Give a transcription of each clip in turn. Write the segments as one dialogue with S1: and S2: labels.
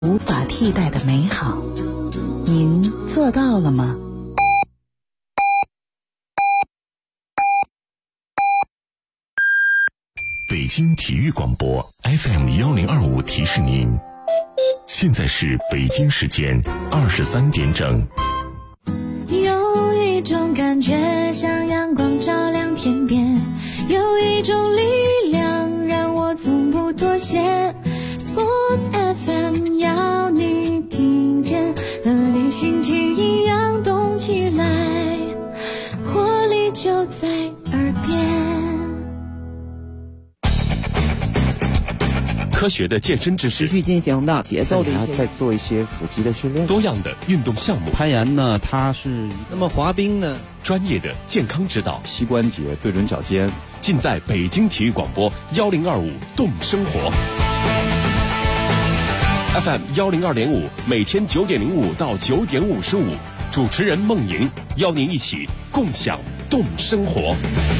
S1: 无法替代的美好，您做到了吗？
S2: 北京体育广播 FM1025提示您，现在是北京时间23点整。
S3: 有一种感觉像阳光照亮天边，有一种力量让我从不妥协。Sports FM 要你听见，和你心情一样动起来，活力就在耳边。
S2: 科学的健身知识，
S4: 持续进行的节奏的一些，
S5: 再做一些腹肌的训练，
S2: 多样的运动项目，
S6: 攀岩呢，它是
S7: 那么滑冰呢，
S2: 专业的健康指导，
S6: 膝关节对准脚尖，
S2: 尽在北京体育广播1025动生活。FM 102.5，每天9点05到9点55，主持人孟莹邀您一起共享动生活。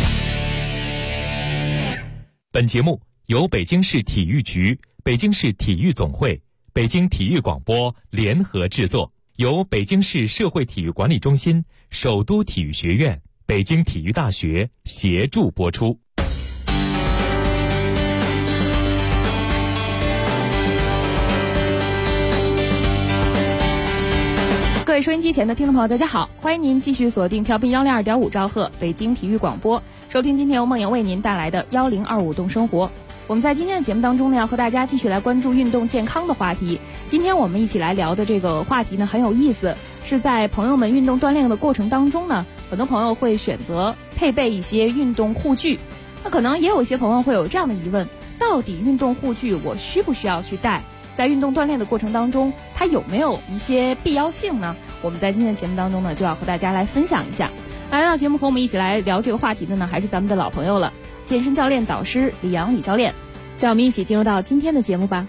S8: 本节目由北京市体育局、北京市体育总会、北京体育广播联合制作，由北京市社会体育管理中心、首都体育学院、北京体育大学协助播出。
S9: 各位收音机前的听众朋友，大家好，欢迎您继续锁定调频102.5兆赫北京体育广播，收听今天由梦莹为您带来的1025动生活。我们在今天的节目当中呢，要和大家继续来关注运动健康的话题。今天我们一起来聊的这个话题呢很有意思，是在朋友们运动锻炼的过程当中呢，很多朋友会选择配备一些运动护具。那可能也有一些朋友会有这样的疑问，到底运动护具我需不需要去带？在运动锻炼的过程当中，它有没有一些必要性呢？我们在今天的节目当中呢，就要和大家来分享一下。来到节目和我们一起来聊这个话题的呢，还是咱们的老朋友了，健身教练导师李阳李教练。就让我们一起进入到今天的节目吧。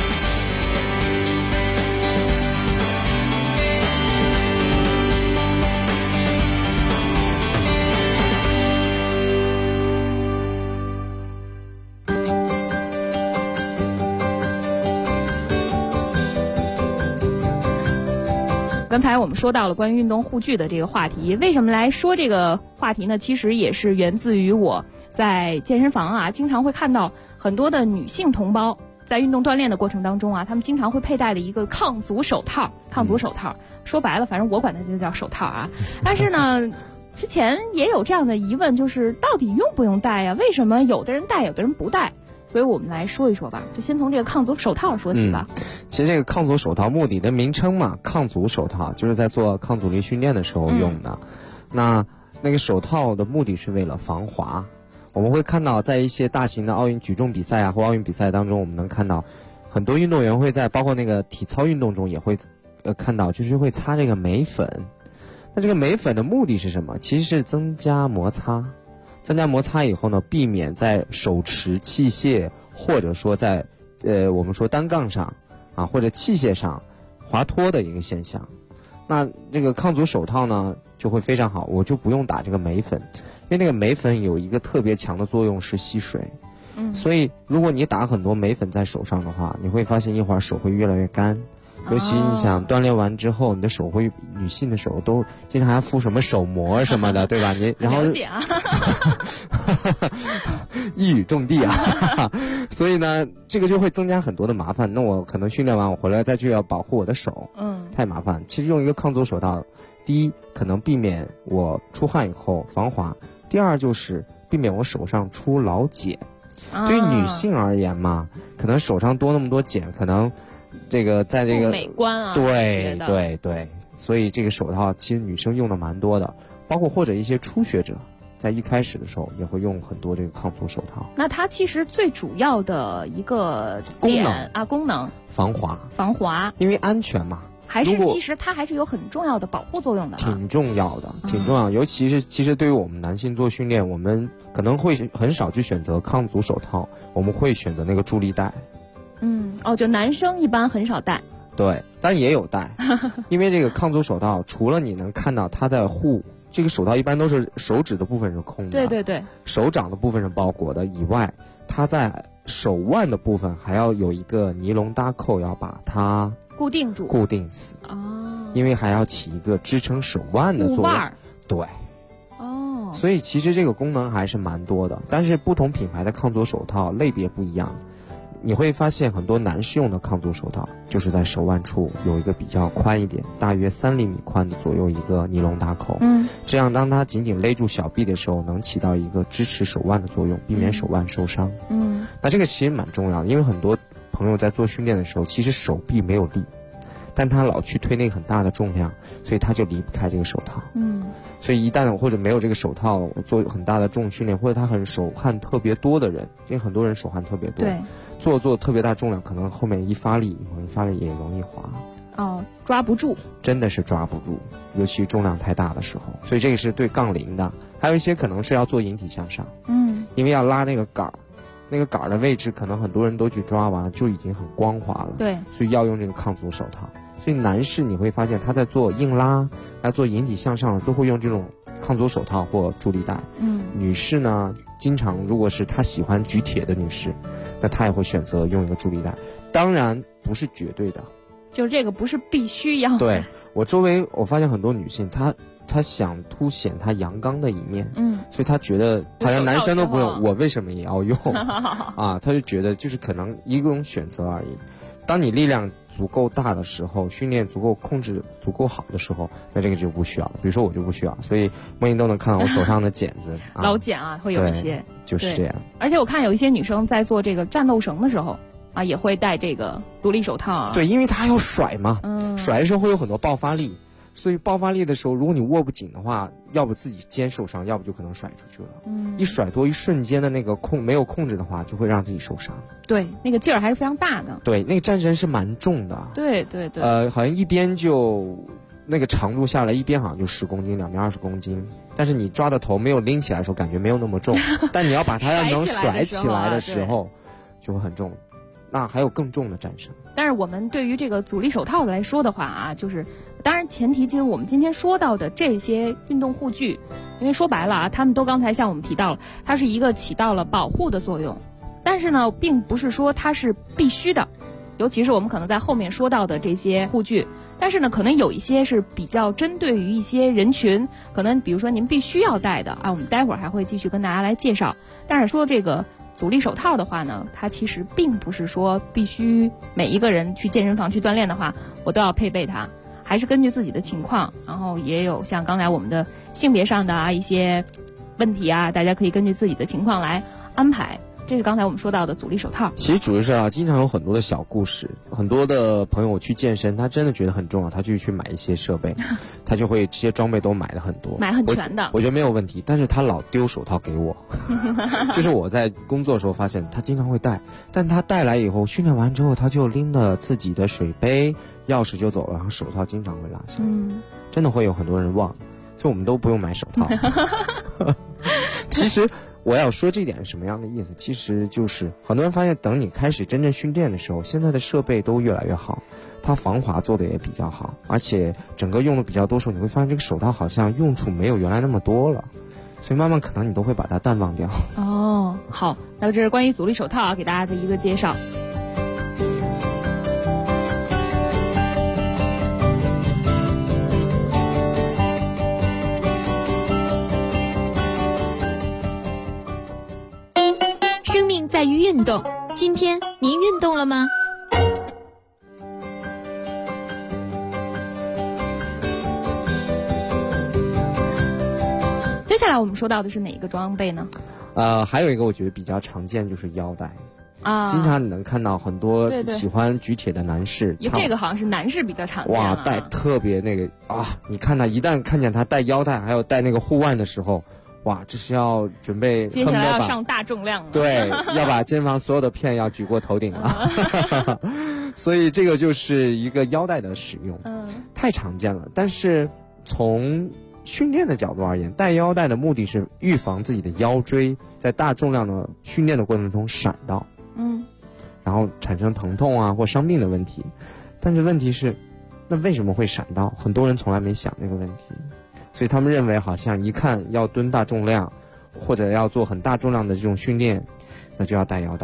S9: 刚才我们说到了关于运动护具的这个话题，为什么来说这个话题呢？其实也是源自于我在健身房啊，经常会看到很多的女性同胞在运动锻炼的过程当中啊，她们经常会佩戴的一个抗阻手套。抗阻手套说白了，反正我管它就叫手套啊。但是呢，之前也有这样的疑问，就是到底用不用戴呀？为什么有的人戴，有的人不戴？所以我们来说一说吧，就先从这个抗阻手套说起吧。
S5: 其实这个抗阻手套目的的名称嘛，抗阻手套就是在做抗阻力训练的时候用的。那个手套的目的是为了防滑。我们会看到在一些大型的奥运举重比赛啊或奥运比赛当中，我们能看到很多运动员会在包括那个体操运动中也会看到，就是会擦这个镁粉。那这个镁粉的目的是什么？其实是增加摩擦。增加摩擦以后呢，避免在手持器械或者说在我们说单杠上啊或者器械上滑脱的一个现象。那这个抗阻手套呢就会非常好，我就不用打这个镁粉，因为那个镁粉有一个特别强的作用是吸水。所以如果你打很多镁粉在手上的话，你会发现一会儿手会越来越干。尤其你想锻炼完之后，你的手会，女性的手都经常还敷什么手膜什么的，对吧？你然后一语中的啊，所以呢，这个就会增加很多的麻烦。那我可能训练完我回来再去要保护我的手，太麻烦。其实用一个抗阻手套，第一可能避免我出汗以后防滑，第二就是避免我手上出老茧。对于女性而言嘛，可能手上多那么多茧，可能这个在这个
S9: 不美观啊，
S5: 对对对，所以这个手套其实女生用的蛮多的，包括或者一些初学者在一开始的时候也会用很多这个抗阻手套。
S9: 那它其实最主要的一个功能
S5: 防滑，因为安全嘛。
S9: 还是其实它还是有很重要的保护作用的，
S5: 挺重要的，挺重要。尤其是其实对于我们男性做训练，我们可能会很少去选择抗阻手套，我们会选择那个助力带。
S9: 就男生一般很少戴。
S5: 对，但也有戴，因为这个抗阻手套除了你能看到它在护，这个手套一般都是手指的部分是空的，
S9: 对对对，
S5: 手掌的部分是包裹的以外，它在手腕的部分还要有一个尼龙搭扣，要把它
S9: 固定住，
S5: 固定死。
S9: 哦，
S5: 因为还要起一个支撑手腕的作用。
S9: 护腕。
S5: 对。
S9: 哦。
S5: 所以其实这个功能还是蛮多的，但是不同品牌的抗阻手套类别不一样。你会发现很多男士用的抗阻手套，就是在手腕处有一个比较宽一点，大约3厘米宽的左右一个尼龙大口。这样当它紧紧勒住小臂的时候，能起到一个支持手腕的作用，避免手腕受伤。那这个其实蛮重要的，因为很多朋友在做训练的时候，其实手臂没有力，但他老去推那个很大的重量，所以他就离不开这个手套。所以一旦或者没有这个手套做很大的重训练，或者他很手汗特别多的人，因为很多人手汗特别多，对，做特别大重量，可能后面一发力也容易滑。
S9: 哦，抓不住，
S5: 真的是抓不住，尤其重量太大的时候。所以这个是对杠铃的，还有一些可能是要做引体向上。因为要拉那个杆儿，那个杆儿的位置可能很多人都去抓完了就已经很光滑了，
S9: 对，
S5: 所以要用这个抗阻手套。所以男士你会发现他在做硬拉、要做引体向上都会用这种抗阻手套或助力带。女士呢，经常如果是她喜欢举铁的女士，那她也会选择用一个助力带。当然不是绝对的，
S9: 就是这个不是必须要的。
S5: 对，我周围我发现很多女性她想凸显她阳刚的一面，所以她觉得好像男生都不用，我为什么也要用啊？她就觉得就是可能一种选择而已。当你力量足够大的时候，训练足够控制足够好的时候，那这个就不需要了。比如说我就不需要，所以梦莹都能看到我手上的茧子，
S9: 老茧啊，会有一些，
S5: 就是这样。
S9: 而且我看有一些女生在做这个战斗绳的时候啊，也会戴这个独立手套啊。
S5: 对，因为它要甩嘛，甩的时候会有很多爆发力。所以爆发力的时候，如果你握不紧的话，要不自己肩受伤，要不就可能甩出去了。一甩多一瞬间的那个没有控制的话，就会让自己受伤。
S9: 对，那个劲儿还是非常大的。
S5: 对，那个战绳是蛮重的。
S9: 对。
S5: 好像一边就那个长度下来，一边好像就10公斤，两边20公斤。但是你抓的头没有拎起来的时候，感觉没有那么重。但你要把它要能甩起来的时候，就会很重。那还有更重的战绳。
S9: 但是我们对于这个阻力手套来说的话啊，就是当然前提，其实我们今天说到的这些运动护具，因为说白了啊，他们都刚才像我们提到了，它是一个起到了保护的作用，但是呢，并不是说它是必须的，尤其是我们可能在后面说到的这些护具，但是呢，可能有一些是比较针对于一些人群，可能比如说您必须要戴的啊，我们待会儿还会继续跟大家来介绍。但是说这个阻力手套的话呢，它其实并不是说必须每一个人去健身房去锻炼的话，我都要配备它，还是根据自己的情况，然后也有像刚才我们的性别上的啊一些问题啊，大家可以根据自己的情况来安排。这是刚才我们说到的阻力手套。
S5: 其实主持人经常有很多的小故事，很多的朋友去健身，他真的觉得很重要，他就去买一些设备，他就会这些装备都买了很多，
S9: 买很全的。
S5: 我觉得没有问题，但是他老丢手套给我，就是我在工作的时候发现他经常会带，但他带来以后训练完之后，他就拎了自己的水杯、钥匙就走了，然后手套经常会落下，真的会有很多人忘，所以我们都不用买手套。其实我要说这点是什么样的意思？其实就是很多人发现，等你开始真正训练的时候，现在的设备都越来越好，它防滑做的也比较好，而且整个用的比较多时候，你会发现这个手套好像用处没有原来那么多了，所以慢慢可能你都会把它淡忘掉。
S9: 哦，好，那这是关于阻力手套啊，给大家的一个介绍。
S3: 生命在于运动，今天您运动了吗？
S9: 接下来我们说到的是哪一个装备呢？
S5: 还有一个我觉得比较常见就是腰带
S9: 啊，
S5: 经常你能看到很多喜欢举铁的男士，
S9: 这个好像是男士比较常见
S5: 哇，带特别那个啊！你看他一旦看见他带腰带，还有带那个护腕的时候，哇，这是要准备
S9: 接下来要上大重量了，
S5: 对，要把健身房所有的片要举过头顶了。所以这个就是一个腰带的使用，太常见了。但是从训练的角度而言，带腰带的目的是预防自己的腰椎在大重量的训练的过程中闪到，然后产生疼痛啊或伤病的问题。但是问题是，那为什么会闪到？很多人从来没想这个问题，所以他们认为好像一看要蹲大重量或者要做很大重量的这种训练，那就要带腰带。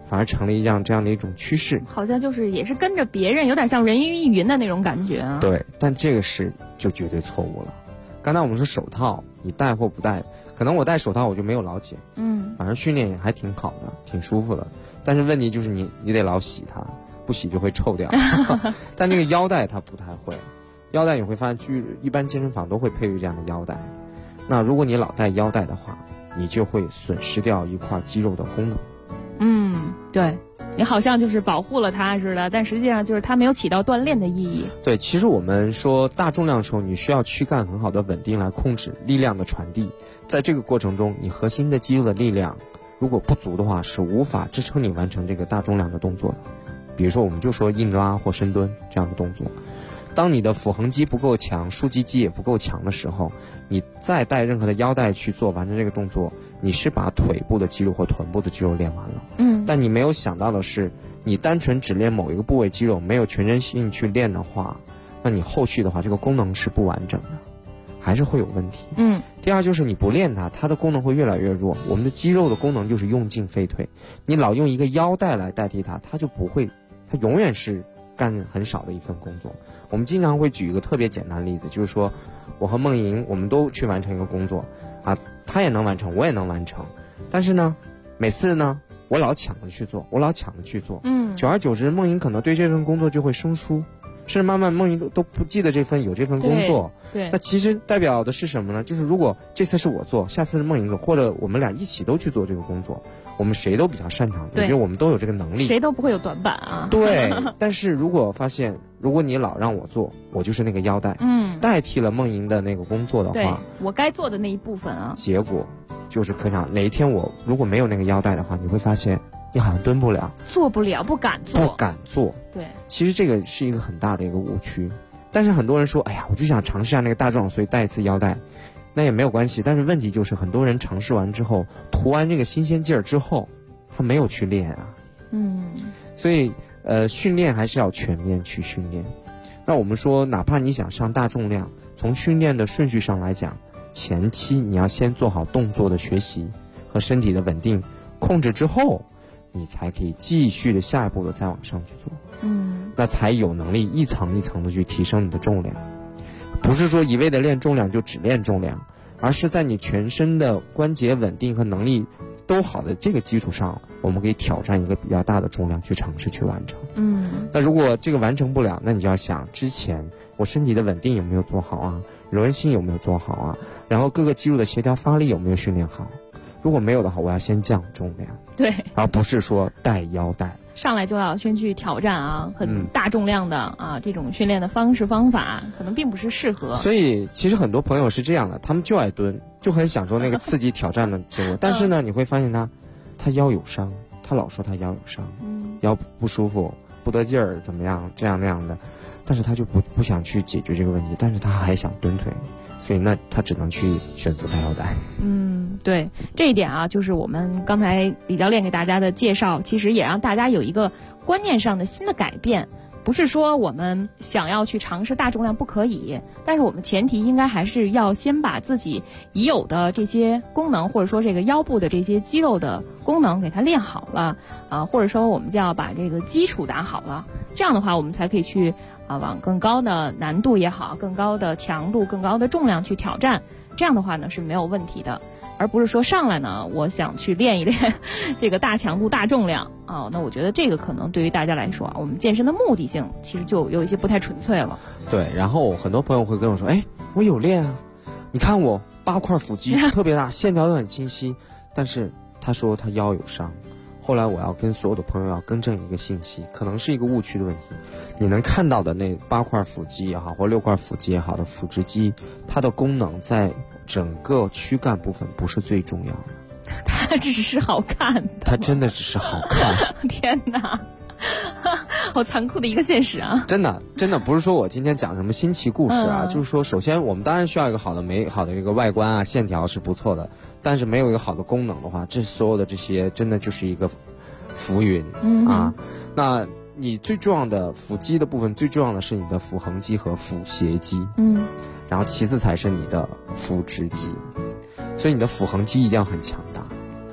S5: 反而成了这样的一种趋势。
S9: 好像就是也是跟着别人，有点像人云亦云的那种感觉啊。
S5: 对，但这个就绝对错误了。刚才我们说手套，你戴或不戴，可能我戴手套我就没有老茧，反正训练也还挺好的，挺舒服的。但是问题就是你得老洗它，不洗就会臭掉。但这个腰带它不太会，腰带你会发现一般健身房都会配备这样的腰带。那如果你老戴腰带的话，你就会损失掉一块肌肉的功能。
S9: 对，你好像就是保护了它似的，但实际上就是它没有起到锻炼的意义。
S5: 对，其实我们说大重量的时候，你需要躯干很好的稳定来控制力量的传递。在这个过程中，你核心的肌肉的力量如果不足的话，是无法支撑你完成这个大重量的动作的。比如说，我们就说硬拉或深蹲这样的动作。当你的腹横肌不够强，竖脊肌也不够强的时候，你再带任何的腰带去完成这个动作，你是把腿部的肌肉或臀部的肌肉练完了。但你没有想到的是，你单纯只练某一个部位肌肉，没有全身性去练的话，那你后续的话，这个功能是不完整的，还是会有问题。第二就是你不练它的功能会越来越弱。我们的肌肉的功能就是用进废退，你老用一个腰带来代替它就不会，它永远是干很少的一份工作。我们经常会举一个特别简单的例子，就是说我和梦莹我们都去完成一个工作啊，她也能完成，我也能完成，但是呢每次呢我老抢着去做，久而久之梦莹可能对这份工作就会生疏，甚至慢慢梦莹都不记得有这份工作。
S9: 对，
S5: 那其实代表的是什么呢？就是如果这次是我做，下次是梦莹做，或者我们俩一起都去做这个工作，我们谁都比较擅长，我觉得我们都有这个能力，
S9: 谁都不会有短板啊。
S5: 对，但是如果发现，如果你老让我做，我就是那个腰带，代替了梦莹的那个工作的话，
S9: 我该做的那一部分啊，
S5: 结果就是可想哪一天我如果没有那个腰带的话，你会发现你好像蹲不了，
S9: 做不了，不敢做。
S5: 对，其实这个是一个很大的一个误区。但是很多人说，哎呀，我就想尝试下那个大壮，所以带一次腰带，那也没有关系。但是问题就是很多人尝试完之后，涂完这个新鲜劲儿之后，他没有去练啊。所以训练还是要全面去训练。那我们说，哪怕你想上大重量，从训练的顺序上来讲，前期你要先做好动作的学习和身体的稳定控制之后，你才可以继续的下一步的再往上去做。那才有能力一层一层的去提升你的重量。不是说一味的练重量就只练重量，而是在你全身的关节稳定和能力都好的这个基础上，我们可以挑战一个比较大的重量去尝试去完成。那如果这个完成不了，那你就要想之前我身体的稳定有没有做好啊，柔韧性有没有做好啊，然后各个肌肉的协调发力有没有训练好。如果没有的话，我要先降重量，
S9: 对，
S5: 而不是说带腰带
S9: 上来就要先去挑战啊，很大重量的啊，这种训练的方法可能并不是适合。
S5: 所以其实很多朋友是这样的，他们就爱蹲，就很享受那个刺激挑战的结果。但是呢，你会发现他腰有伤，他老说他腰有伤，腰不舒服，不得劲儿，怎么样这样那样的，但是他就不想去解决这个问题，但是他还想蹲腿，所以那他只能去选择带腰带。
S9: 对，这一点啊，就是我们刚才李教练给大家的介绍，其实也让大家有一个观念上的新的改变。不是说我们想要去尝试大重量不可以，但是我们前提应该还是要先把自己已有的这些功能，或者说这个腰部的这些肌肉的功能给它练好了或者说我们就要把这个基础打好了，这样的话我们才可以去往更高的难度也好，更高的强度，更高的重量去挑战。这样的话呢是没有问题的，而不是说上来呢我想去练一练这个大强度大重量那我觉得这个可能对于大家来说我们健身的目的性其实就有一些不太纯粹了。
S5: 对，然后很多朋友会跟我说，我有练啊，你看我8块腹肌特别大，线条都很清晰，但是他说他腰有伤。后来我要跟所有的朋友要更正一个信息，可能是一个误区的问题。你能看到的那8块腹肌也好，或6块腹肌也好的腹直肌，它的功能在整个躯干部分不是最重要的，
S9: 它只是好看的，
S5: 它真的只是好看。
S9: 天哪，好残酷的一个现实啊！
S5: 真的不是说我今天讲什么新奇故事啊，就是说首先我们当然需要一个好的美好的一个外观啊，线条是不错的，但是没有一个好的功能的话，这所有的这些真的就是一个浮云那你最重要的腹肌的部分，最重要的是你的腹横肌和腹斜肌，然后其次才是你的腹直肌，所以你的腹横肌一定要很强大，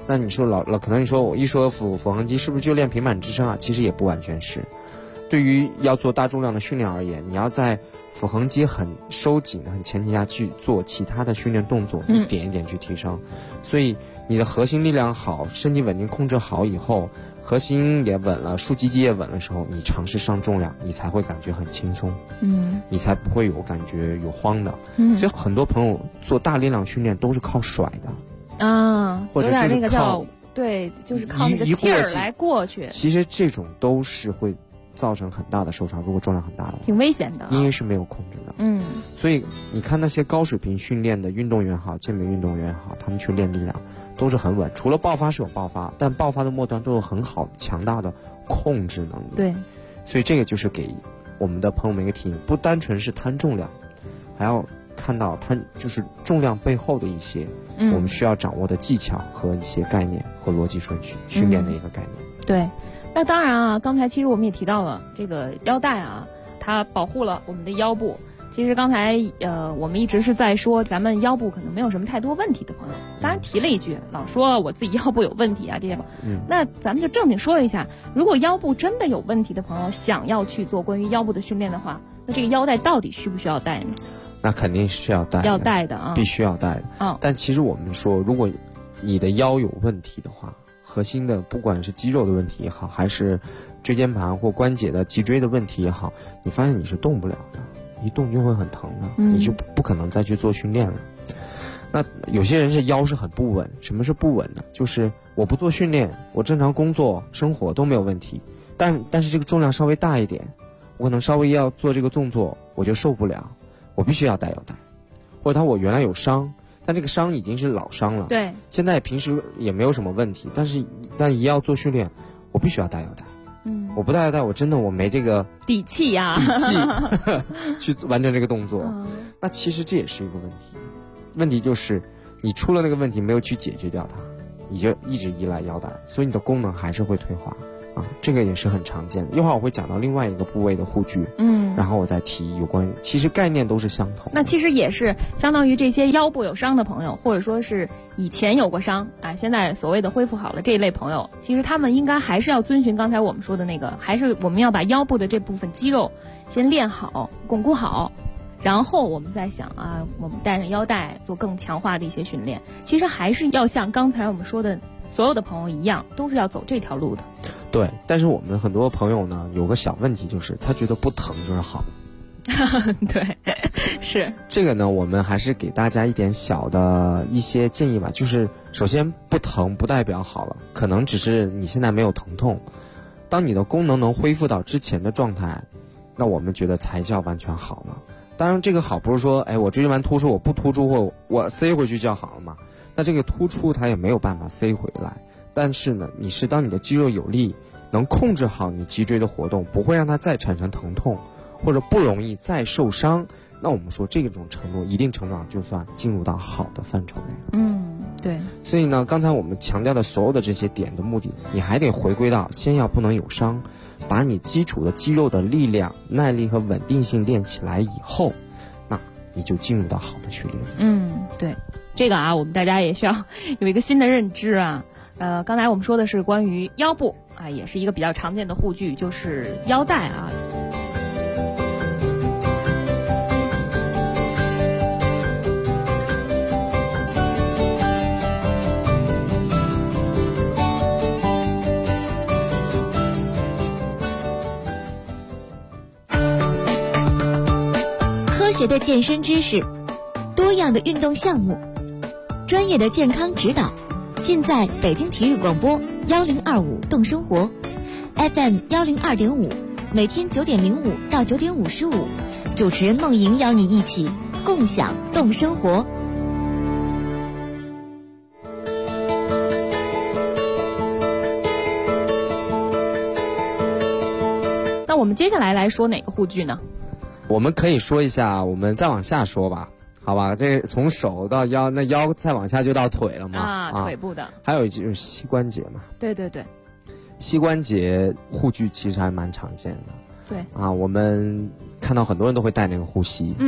S5: 那你说可能你说我一说腹横肌是不是就练平板支撑啊？其实也不完全是。对于要做大重量的训练而言，你要在腹横肌很收紧的前提下去做其他的训练动作，一点一点去提升。所以你的核心力量好，身体稳定控制好以后，核心也稳了，竖脊肌也稳的时候，你尝试上重量，你才会感觉很轻松，你才不会有感觉有慌的。所以很多朋友做大力量训练都是靠甩的
S9: 啊，
S5: 或者就是
S9: 那个叫对，就是靠那个劲儿来过去。
S5: 其实这种都是会造成很大的受伤，如果重量很大的话，
S9: 挺危险的，
S5: 因为是没有控制的。所以你看那些高水平训练的运动员好，健美运动员好，他们去练力量都是很稳，除了爆发是有爆发，但爆发的末端都有很好的强大的控制能力。
S9: 对，
S5: 所以这个就是给我们的朋友们一个提醒，不单纯是摊重量，还要看到摊就是重量背后的一些我们需要掌握的技巧和一些概念和逻辑顺序训练的一个概念。
S9: 对。那当然啊，刚才其实我们也提到了这个腰带啊，它保护了我们的腰部。其实刚才我们一直是在说咱们腰部可能没有什么太多问题的朋友，当然提了一句，老说我自己腰部有问题啊这些。那咱们就正经说一下，如果腰部真的有问题的朋友想要去做关于腰部的训练的话，那这个腰带到底需不需要戴呢？
S5: 那肯定是要戴的，
S9: 要戴的啊，
S5: 必须要戴的。但其实我们说，如果你的腰有问题的话，核心的不管是肌肉的问题也好，还是椎间盘或关节的脊椎的问题也好，你发现你是动不了的，一动就会很疼的，你就不可能再去做训练了。那有些人是腰是很不稳，什么是不稳呢？就是我不做训练，我正常工作生活都没有问题，但是这个重量稍微大一点，我可能稍微要做这个动作我就受不了，我必须要戴腰带。或者我原来有伤，但这个伤已经是老伤了，
S9: 对，
S5: 现在平时也没有什么问题，但一要做训练，我必须要戴腰带。我不戴腰带，我真的我没这个
S9: 底气呀，
S5: 去完成这个动作。那其实这也是一个问题，问题就是你出了那个问题没有去解决掉它，你就一直依赖腰带，所以你的功能还是会退化啊，这个也是很常见的。一会儿我会讲到另外一个部位的护具，然后我再提有关于，其实概念都是相同。
S9: 那其实也是相当于这些腰部有伤的朋友，或者说是以前有过伤啊，现在所谓的恢复好了这一类朋友，其实他们应该还是要遵循刚才我们说的那个，还是我们要把腰部的这部分肌肉先练好、巩固好，然后我们再想啊，我们带上腰带做更强化的一些训练。其实还是要像刚才我们说的所有的朋友一样，都是要走这条路的。
S5: 对，但是我们很多朋友呢，有个小问题，就是他觉得不疼就是好。
S9: 对，是
S5: 这个呢，我们还是给大家一点小的一些建议吧。就是首先不疼不代表好了，可能只是你现在没有疼痛。当你的功能能恢复到之前的状态，那我们觉得才叫完全好了。当然这个好不是说我椎间盘突出我不突出或我塞回去就好了嘛，那这个突出它也没有办法塞回来。但是呢，你是当你的肌肉有力，能控制好你脊椎的活动，不会让它再产生疼痛，或者不容易再受伤，那我们说这种程度一定程度上就算进入到好的范畴内了。
S9: 对。
S5: 所以呢，刚才我们强调的所有的这些点的目的，你还得回归到先要不能有伤，把你基础的肌肉的力量、耐力和稳定性练起来以后，那你就进入到好的训练。
S9: 对，这个啊，我们大家也需要有一个新的认知啊。刚才我们说的是关于腰部啊，也是一个比较常见的护具，就是腰带啊。
S3: 科学的健身知识，多样的运动项目，专业的健康指导，尽在北京体育广播1025动生活 FM 102.5，每天9点05到9点55，主持人梦莹邀你一起共享动生活。
S9: 那我们接下来说哪个护具呢？
S5: 我们可以说一下，我们再往下说吧，好吧？这从手到腰，那腰再往下就到腿了嘛。
S9: 腿部的。
S5: 还有就是膝关节嘛。
S9: 对对对。
S5: 膝关节护具其实还蛮常见的。
S9: 对。
S5: 我们看到很多人都会戴那个护膝。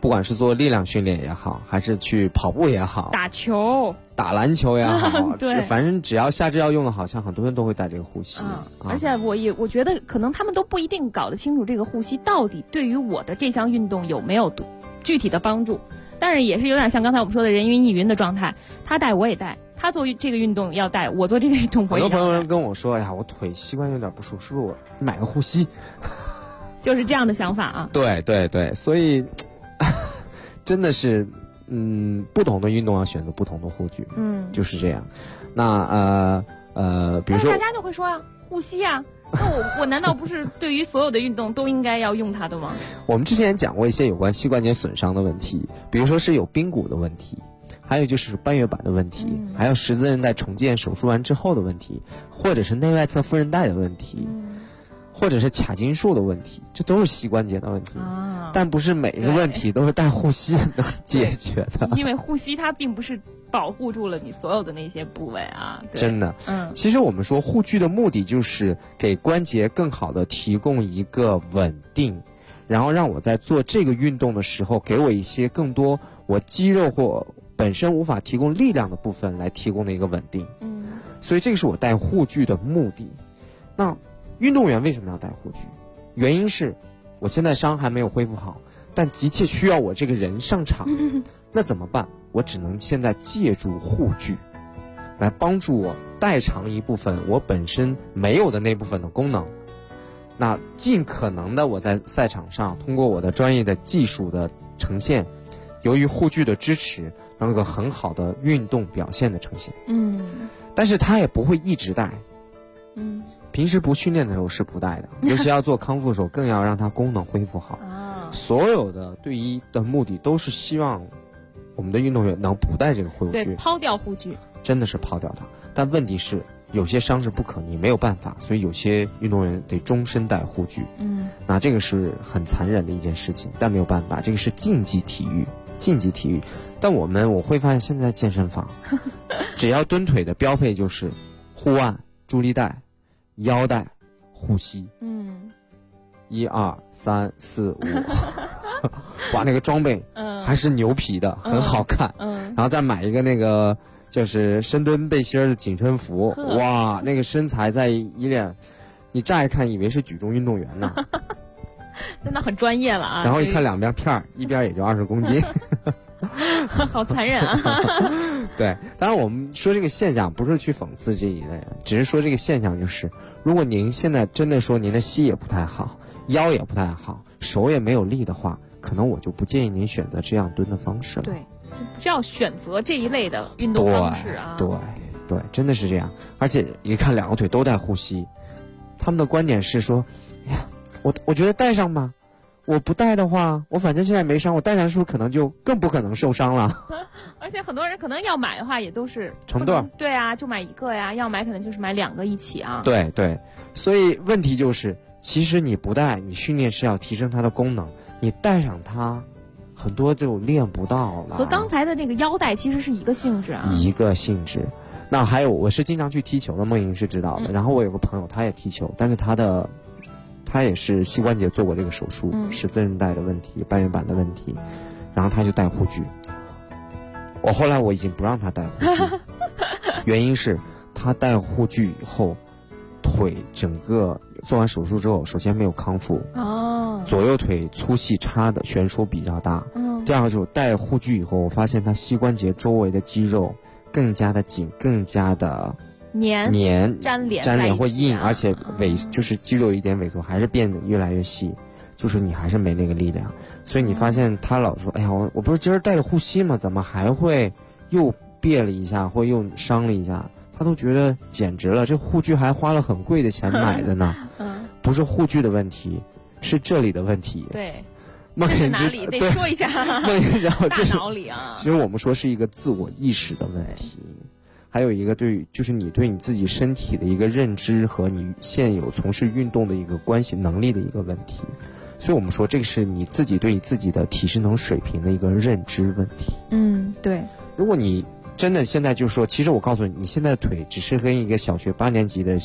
S5: 不管是做力量训练也好，还是去跑步也好，
S9: 打球、
S5: 打篮球也好，
S9: 对，
S5: 反正只要下肢要用的好，像很多人都会带这个护膝。
S9: 而且我觉得可能他们都不一定搞得清楚这个护膝到底对于我的这项运动有没有具体的帮助。但是也是有点像刚才我们说的人云亦云的状态，他带我也带，他做这个运动要带，我做这个运动我也要带。
S5: 很多朋友跟我说，哎呀，我腿膝关有点不舒服，是不是我买个护膝？
S9: 就是这样的想法啊。
S5: 对对对，所以真的是，不同的运动要选择不同的护具，就是这样。那比如说，
S9: 大家就会说啊，护膝啊。那我难道不是对于所有的运动都应该要用它的吗？
S5: 我们之前讲过一些有关膝关节损伤的问题，比如说是有髌骨的问题，还有就是半月板的问题，还有十字韧带重建手术完之后的问题，或者是内外侧副韧带的问题，或者是髂筋束的问题，这都是膝关节的问题。但不是每一个问题都是带护膝能解决的，
S9: 因为护膝它并不是保护住了你所有的那些部位啊。
S5: 真的，其实我们说护具的目的就是给关节更好的提供一个稳定，然后让我在做这个运动的时候，给我一些更多我肌肉或本身无法提供力量的部分来提供的一个稳定。所以这个是我带护具的目的。那运动员为什么要带护具？原因是我现在伤还没有恢复好，但急切需要我这个人上场，那怎么办？我只能现在借助护具来帮助我代偿一部分我本身没有的那部分的功能。那尽可能的我在赛场上通过我的专业的技术的呈现，由于护具的支持，能有个很好的运动表现的呈现。但是他也不会一直带。平时不训练的时候是不带的，尤其要做康复的时候，更要让它功能恢复好。所有的队医的目的都是希望我们的运动员能不带这个护具，
S9: 对，抛掉护具，
S5: 真的是抛掉它。但问题是，有些伤是不可逆，没有办法，所以有些运动员得终身带护具。那这个是很残忍的一件事情，但没有办法，这个是竞技体育。但我会发现现在健身房，只要蹲腿的标配就是护腕、助力带、腰带、护膝。1、2、3、4、5，哇，那个装备还是牛皮的，很好看。然后再买一个那个就是深蹲背心的紧身服，哇，那个身材在一脸，你乍一看以为是举重运动员呢，
S9: 真的很专业了啊。
S5: 然后一看两边片儿，一边也就20公斤。
S9: 好残忍啊！
S5: 对，当然我们说这个现象不是去讽刺这一类人，只是说这个现象就是，如果您现在真的说您的膝也不太好，腰也不太好，手也没有力的话，可能我就不建议您选择这样蹲的方式了。
S9: 对，不是要选择这一类的运动方式啊。
S5: 对，真的是这样。而且一看两个腿都带护膝，他们的观点是说，哎呀，我觉得带上吧。我不带的话，我反正现在没伤，我带上是不是可能就更不可能受伤了？
S9: 而且很多人可能要买的话，也都是
S5: 成对。
S9: 对啊，就买一个呀；要买可能就是买2个一起啊。
S5: 对，所以问题就是，其实你不带，你训练是要提升它的功能，你带上它，很多就练不到了。
S9: 和刚才的那个腰带其实是一个性质啊。
S5: 一个性质。那还有，我是经常去踢球的，梦莹是知道的。然后我有个朋友，他也踢球，但是他也是膝关节做过这个手术，十字韧带的问题、半月板的问题，然后他就带护具。后来我已经不让他带护具，原因是他带护具以后，腿整个做完手术之后，首先没有康复，左右腿粗细差的悬殊比较大。第二个就是带护具以后，我发现他膝关节周围的肌肉更加的紧，更加的粘
S9: 粘连
S5: 会硬，而且就是肌肉有一点萎缩，还是变得越来越细，就是你还是没那个力量。所以你发现他老说，哎呀，我不是今儿带着护膝吗？怎么还会又别了一下，或又伤了一下？他都觉得简直了，这护具还花了很贵的钱买的呢。不是护具的问题，是这里的问题。
S9: 对，
S5: 这
S9: 是哪里？得说一下。大脑里啊。
S5: 其实我们说是一个自我意识的问题。还有一个就是你对你自己身体的一个认知和你现有从事运动的一个关系能力的一个问题，所以我们说这个是你自己对你自己的体适能水平的一个认知问题。
S9: 对。
S5: 如果你真的现在就说，其实我告诉你，你现在的腿只是跟一个小学8年级的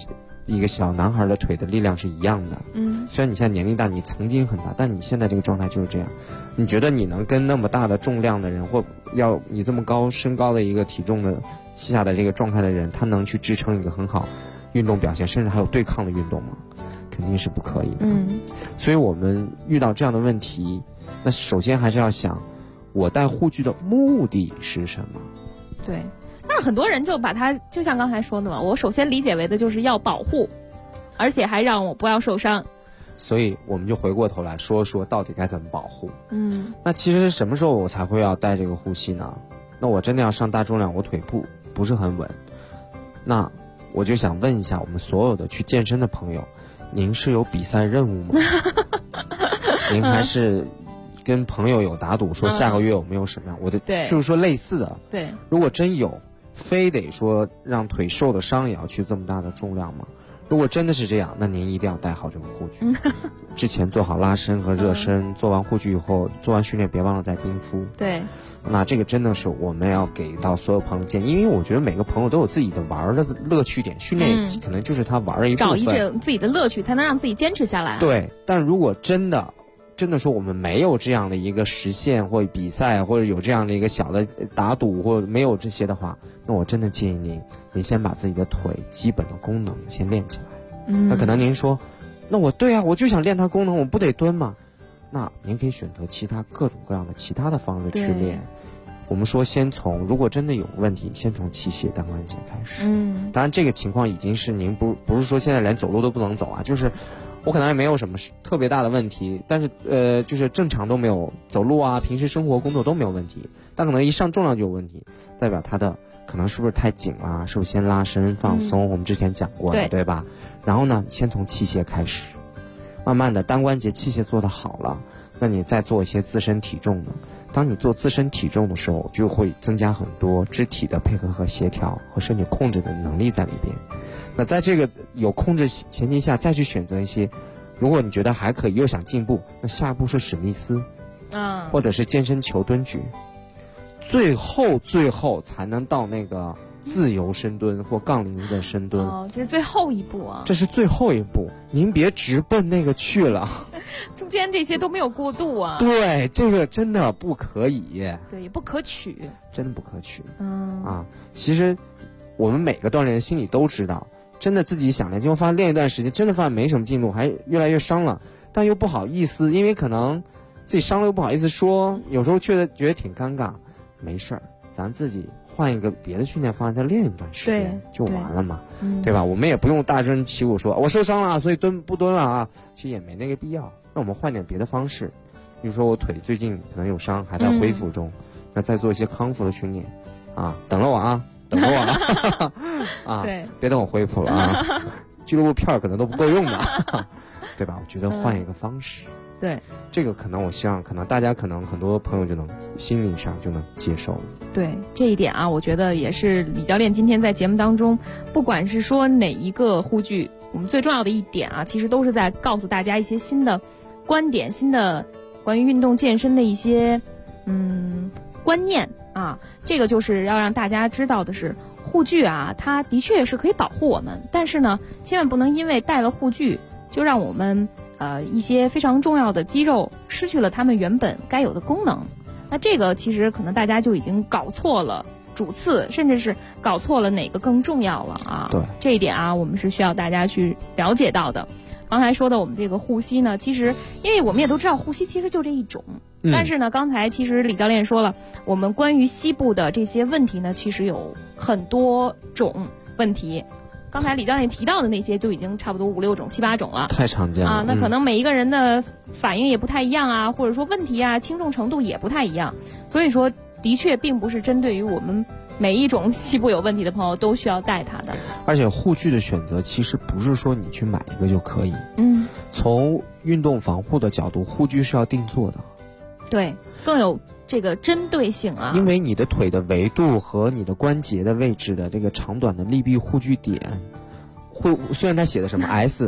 S5: 一个小男孩的腿的力量是一样的。虽然你现在年龄大，你曾经很大，但你现在这个状态就是这样。你觉得你能跟那么大的重量的人，或要你这么高身高的一个体重的下的这个状态的人，他能去支撑一个很好运动表现，甚至还有对抗的运动吗？肯定是不可以的。所以我们遇到这样的问题，那首先还是要想，我戴护具的目的是什么？
S9: 对。但是很多人就把它就像刚才说的嘛，我首先理解为的就是要保护，而且还让我不要受伤。
S5: 所以我们就回过头来说说到底该怎么保护。那其实什么时候我才会要带这个护膝呢？那我真的要上大重量，我腿部不是很稳，那我就想问一下我们所有的去健身的朋友，您是有比赛任务吗？您还是跟朋友有打赌说下个月我们有什么样？我的就是说类似的。
S9: 对，
S5: 如果真有，非得说让腿受的伤也要去这么大的重量吗？如果真的是这样，那您一定要带好这个护具。之前做好拉伸和热身，做完护具以后，做完训练别忘了再冰敷。
S9: 对，
S5: 那这个真的是我们要给到所有朋友建议，因为我觉得每个朋友都有自己的玩的乐趣点，训练可能就是他玩的一部分，
S9: 找一种自己的乐趣，才能让自己坚持下来。
S5: 对，但如果真的说我们没有这样的一个实现或比赛，或者有这样的一个小的打赌，或者没有这些的话，那我真的建议您先把自己的腿基本的功能先练起来。那可能您说，那我对啊，我就想练它功能，我不得蹲吗？那您可以选择其他各种各样的其他的方式去练。我们说先从，如果真的有问题，先从器械单关节开始。当然这个情况已经是您不是说现在连走路都不能走啊，就是我可能也没有什么特别大的问题，但是就是正常都没有走路啊，平时生活工作都没有问题，但可能一上重量就有问题，代表它的可能是不是太紧了，是不是先拉伸放松，我们之前讲过的，对吧？然后呢，先从器械开始，慢慢的单关节器械做得好了，那你再做一些自身体重的。当你做自身体重的时候，就会增加很多肢体的配合和协调和身体控制的能力在里边。那在这个有控制前提下，再去选择一些，如果你觉得还可以又想进步，那下一步是史密斯，或者是健身球蹲举，最后才能到那个自由深蹲或杠铃的深蹲。
S9: 这是最后一步啊！
S5: 这是最后一步，您别直奔那个去了。
S9: 中间这些都没有过渡啊。
S5: 对，这个真的不可以。
S9: 对，也不可取。
S5: 真的不可取。其实我们每个锻炼人心里都知道，真的自己想练，结果发现练一段时间，真的发现没什么进步，还越来越伤了，但又不好意思，因为可能自己伤了又不好意思说，有时候觉得挺尴尬。没事儿，咱自己换一个别的训练方案，再练一段时间就完了嘛，对吧？我们也不用大声旗鼓说我受伤了，所以不蹲了啊，其实也没那个必要。那我们换点别的方式，比如说我腿最近可能有伤，还在恢复中，那再做一些康复的训练啊，等着我啊，啊，别等我恢复了啊，俱乐部票可能都不够用的，对吧？我觉得换一个方式。
S9: 对，
S5: 这个可能我希望，可能大家可能很多朋友就能心理上就能接受。
S9: 对，这一点啊，我觉得也是李教练今天在节目当中，不管是说哪一个护具，我们最重要的一点啊，其实都是在告诉大家一些新的观点、新的关于运动健身的一些观念啊。这个就是要让大家知道的是，护具啊，它的确是可以保护我们，但是呢，千万不能因为戴了护具就让我们一些非常重要的肌肉失去了它们原本该有的功能。那这个其实可能大家就已经搞错了主次，甚至是搞错了哪个更重要了啊。
S5: 对，
S9: 这一点啊，我们是需要大家去了解到的。刚才说的我们这个护膝呢，其实因为我们也都知道护膝其实就这一种，但是呢，刚才其实李教练说了，我们关于膝部的这些问题呢，其实有很多种问题。刚才李教练提到的那些就已经差不多5、6种、7、8种了，
S5: 太常见了
S9: 啊。那可能每一个人的反应也不太一样啊，或者说问题啊轻重程度也不太一样，所以说的确并不是针对于我们每一种膝部有问题的朋友都需要带它的。
S5: 而且护具的选择其实不是说你去买一个就可以，从运动防护的角度，护具是要定做的，对，
S9: 更有这个针对性啊，
S5: 因为你的腿的维度和你的关节的位置的这个长短的力臂护具点，虽然它写的什么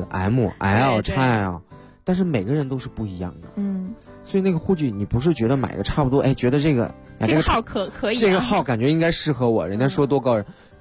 S5: S、M、L、XL，但是每个人都是不一样的。所以那个护具你不是觉得买个差不多，觉得这个
S9: 号可以，
S5: 这个号感觉应该适合我，人家说多高人，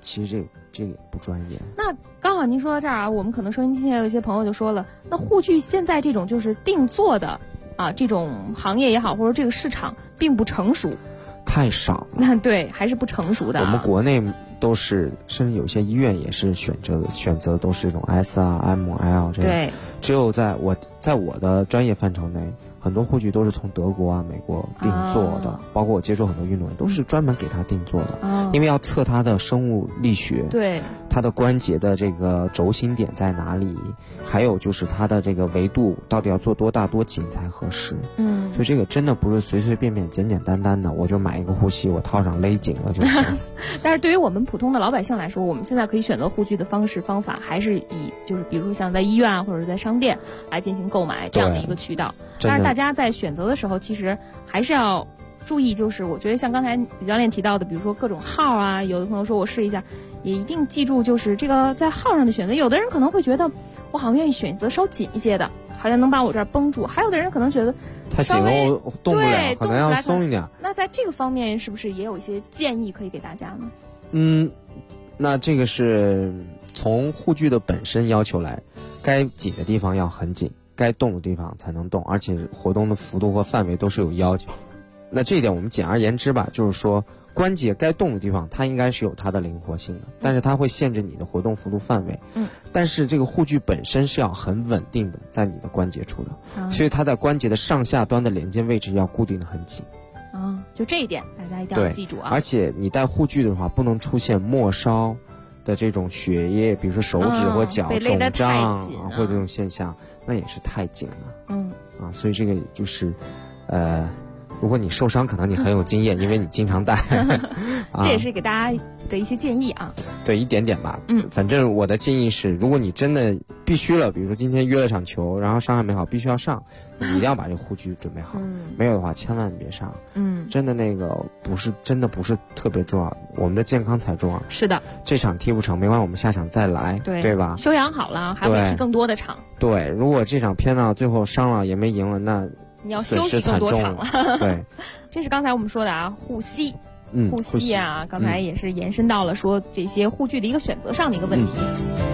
S5: 其实这个也不专业。
S9: 那刚好您说到这儿啊，我们可能收音机前有一些朋友就说了，那护具现在这种就是定做的啊，这种行业也好，或者这个市场并不成熟，
S5: 太少了。
S9: 那对，还是不成熟的啊。
S5: 我们国内都是，甚至有些医院也是选择都是这种 S 啊 M、L 这样。
S9: 对，
S5: 只有在我的专业范畴内，很多护具都是从德国啊、美国定做的，包括我接触很多运动员都是专门给他定做的，因为要测他的生物力学，
S9: 对，
S5: 他的关节的这个轴心点在哪里，还有就是他的这个维度到底要做多大多紧才合适。所以这个真的不是随随便便简简单单的我就买一个护膝我套上勒紧了就行。
S9: 但是对于我们普通的老百姓来说，我们现在可以选择护具的方法还是以就是比如说像在医院啊或者在商店来进行购买这样的一个渠道。但是大家在选择的时候其实还是要注意，就是我觉得像刚才李教练提到的，比如说各种号啊，有的朋友说我试一下，也一定记住就是这个在号上的选择。有的人可能会觉得我好像愿意选择稍紧一些的，好像能把我这儿绷住，还有的人可能觉得
S5: 太紧了我动不了，可能要松一点。
S9: 那在这个方面是不是也有一些建议可以给大家呢？
S5: 那这个是从护具的本身要求来，该紧的地方要很紧，该动的地方才能动，而且活动的幅度和范围都是有要求。那这一点我们简而言之吧，就是说关节该动的地方它应该是有它的灵活性的，但是它会限制你的活动幅度范围。但是这个护具本身是要很稳定的在你的关节处的，所以它在关节的上下端的连接位置要固定的很紧。
S9: 就这一点大家一定要记住啊。
S5: 而且你戴护具的话不能出现末梢的这种血液，比如说手指或脚肿胀或者这种现象，那也是太紧了。所以这个就是如果你受伤可能你很有经验，因为你经常戴。
S9: 这也是给大家的一些建议啊。
S5: 对，一点点吧。反正我的建议是，如果你真的必须了，比如说今天约了场球，然后伤还没好，必须要上，你一定要把这个护具准备好。没有的话千万别上。真的那个真的不是特别重要，我们的健康才重要。
S9: 是的，
S5: 这场踢不成没关系，我们下场再来，对吧？
S9: 休养好了还会踢更多的场。对，
S5: 如果这场偏到最后伤了也没赢了，那
S9: 你要休息更多场了。
S5: 对，
S9: 这是刚才我们说的啊，护膝。护膝啊，刚才也是延伸到了说这些护具的一个选择上的一个问题。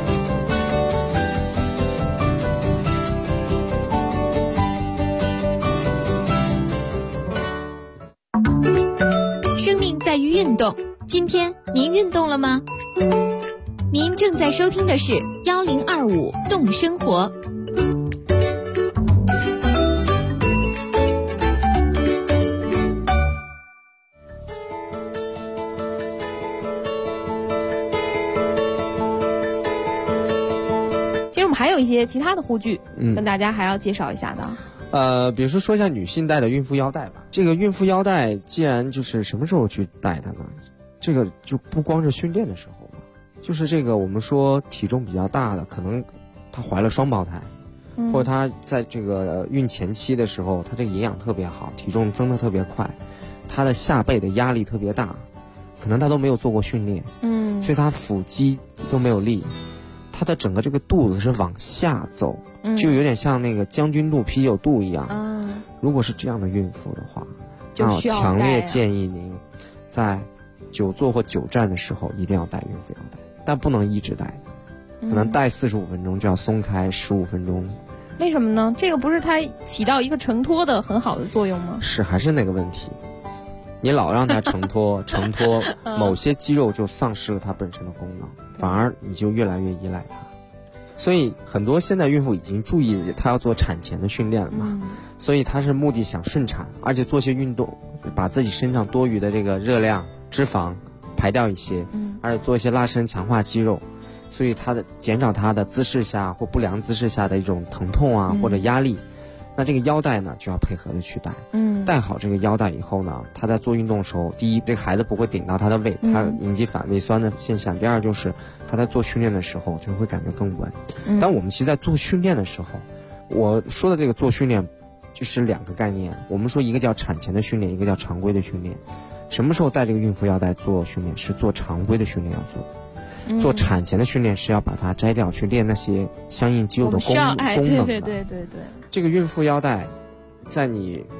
S3: 生命在于运动，今天您运动了吗？您正在收听的是1025动生活。
S9: 还有一些其他的护具，跟大家还要介绍一下的。
S5: 比如说一下女性戴的孕妇腰带吧。这个孕妇腰带既然就是什么时候去戴它呢？这个就不光是训练的时候嘛，就是这个我们说体重比较大的，可能她怀了双胞胎，或者她在这个孕前期的时候，她这个营养特别好，体重增得特别快，她的下背的压力特别大，可能她都没有做过训练，所以她腹肌都没有力。它的整个这个肚子是往下走，就有点像那个将军肚啤酒肚一样。如果是这样的孕妇的话，那我强烈建议您在久坐或久站的时候一定要戴孕妇腰带，但不能一直戴，可能戴45分钟就要松开15分钟。
S9: 为什么呢？这个不是它起到一个承托的很好的作用吗？
S5: 是，还是那个问题，你老让它承托某些肌肉就丧失了它本身的功能，反而你就越来越依赖它。所以很多现在孕妇已经注意她要做产前的训练了嘛，所以她是目的想顺产，而且做些运动，把自己身上多余的这个热量脂肪排掉一些，而且做一些拉伸强化肌肉，所以她的减少她的姿势下或不良姿势下的一种疼痛啊或者压力。那这个腰带呢就要配合的去戴，戴好这个腰带以后呢，他在做运动的时候，第一，这个孩子不会顶到他的胃，他引起反胃酸的现象；第二，就是他在做训练的时候就会感觉更稳。但我们其实在做训练的时候，我说的这个做训练就是两个概念，我们说一个叫产前的训练，一个叫常规的训练。什么时候戴这个孕妇腰带做训练？是做常规的训练要做的。做产前的训练是要把它摘掉，去练那些相应肌肉的功能的。
S9: 对。
S5: 这个孕妇腰带，在你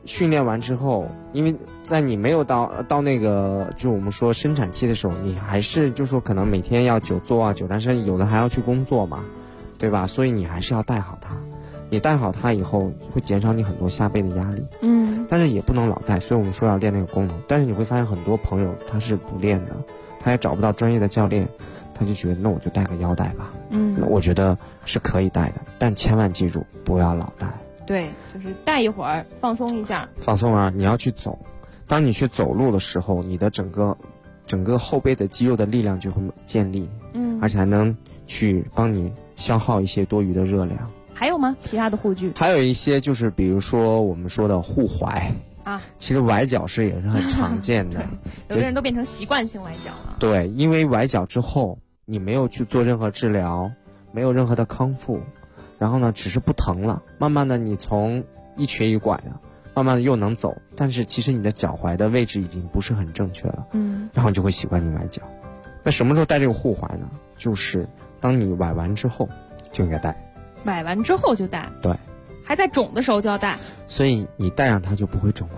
S5: 训练完之后，因为在你没有到那个就我们说生产期的时候，你还是就说可能每天要久坐啊久站身，有的还要去工作嘛，对吧？所以你还是要带好它。你带好它以后，会减少你很多下背的压力。但是也不能老带，所以我们说要练那个功能。但是你会发现很多朋友他是不练的，他也找不到专业的教练，他就觉得那我就带个腰带吧。那我觉得是可以带的，但千万记住不要老带。
S9: 对，就是带一会儿放松一下。
S5: 放松啊，你要去走。当你去走路的时候，你的整个后背的肌肉的力量就会建立，而且还能去帮你消耗一些多余的热量。
S9: 还有吗？其他的护具？
S5: 还有一些就是比如说我们说的护踝
S9: 啊，
S5: 其实崴脚是也是很常见的。
S9: 有的人都变成习惯性崴脚了。
S5: 对，因为崴脚之后你没有去做任何治疗，没有任何的康复，然后呢只是不疼了，慢慢的你从一瘸一拐的慢慢的又能走，但是其实你的脚踝的位置已经不是很正确了，然后你就会习惯性崴脚。那什么时候戴这个护踝呢？就是当你崴完之后就应该戴。
S9: 崴完之后就戴？
S5: 对。
S9: 还在肿的时候就要戴。
S5: 所以你戴上它就不会肿